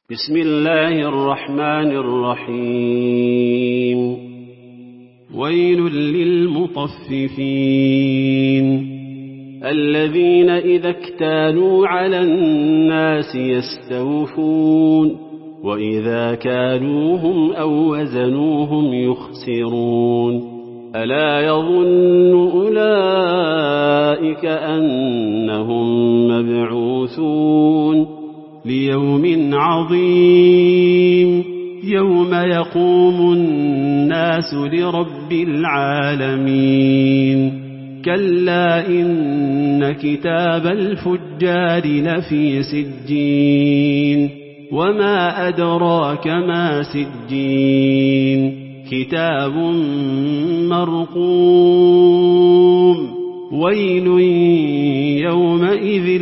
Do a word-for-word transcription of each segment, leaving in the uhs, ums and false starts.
بسم الله الرحمن الرحيم. ويل للمطففين الذين إذا اكتالوا على الناس يستوفون وإذا كالوهم أو وزنوهم يخسرون. ألا يظن أولئك أنهم مبعوثون ليوم عظيم يوم يقوم الناس لرب العالمين. كلا إن كتاب الفجار لفي سجين وما أدراك ما سجين كتاب مرقوم. ويل يومئذ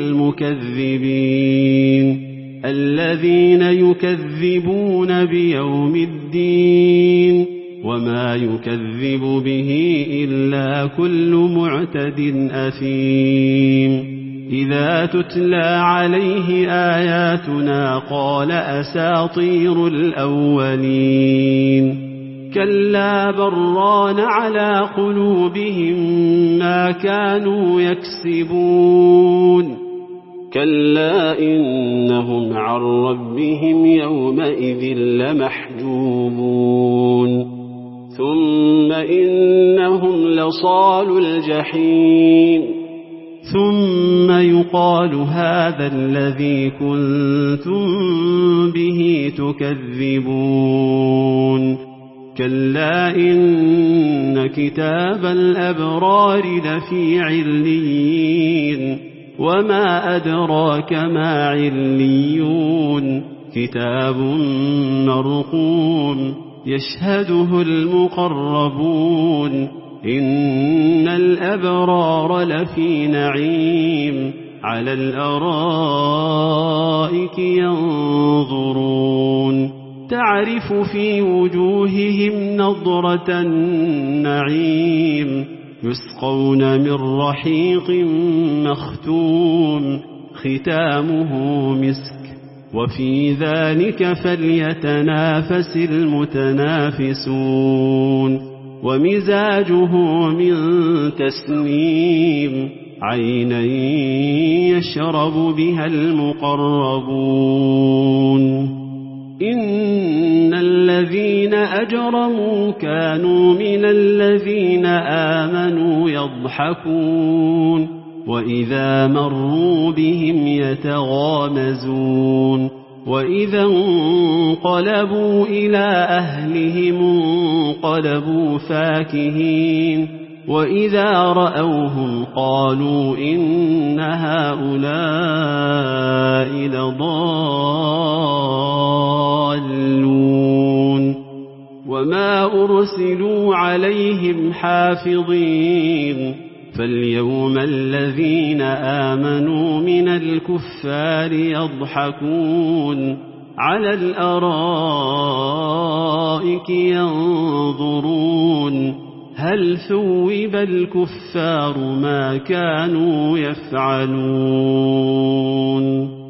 للمكذبين الذين يكذبون بيوم الدين وما يكذب به إلا كل معتد أثيم. إذا تتلى عليه آياتنا قال أساطير الأولين. كلا بران على قلوبهم ما كانوا يكسبون. كلا إنهم عن ربهم يومئذ لمحجوبون. ثم إنهم لصالوا الجحيم. ثم يقال هذا الذي كنتم به تكذبون. كلا إن كتاب الأبرار لفي عليين وما أدراك ما عليون كتاب مرقوم يشهده المقربون. إن الأبرار لفي نعيم على الأرائك ينظرون تعرف في وجوههم نضرة النعيم يسقون من رحيق مختوم ختامه مسك وفي ذلك فليتنافس المتنافسون. ومزاجه من تسنيم عينا يشرب بها المقربون. إن الذين أجرموا كانوا من الذين آمنوا يضحكون وإذا مروا بهم يتغامزون. وإذا انقلبوا إلى أهلهم انقلبوا فاكهين. وإذا رأوهم قالوا إن هؤلاء لضالون. وما أرسلوا عليهم حافظين. فاليوم الذين آمنوا من الكفار يضحكون على الأرائك ينظرون هل ثوب الكفار ما كانوا يفعلون.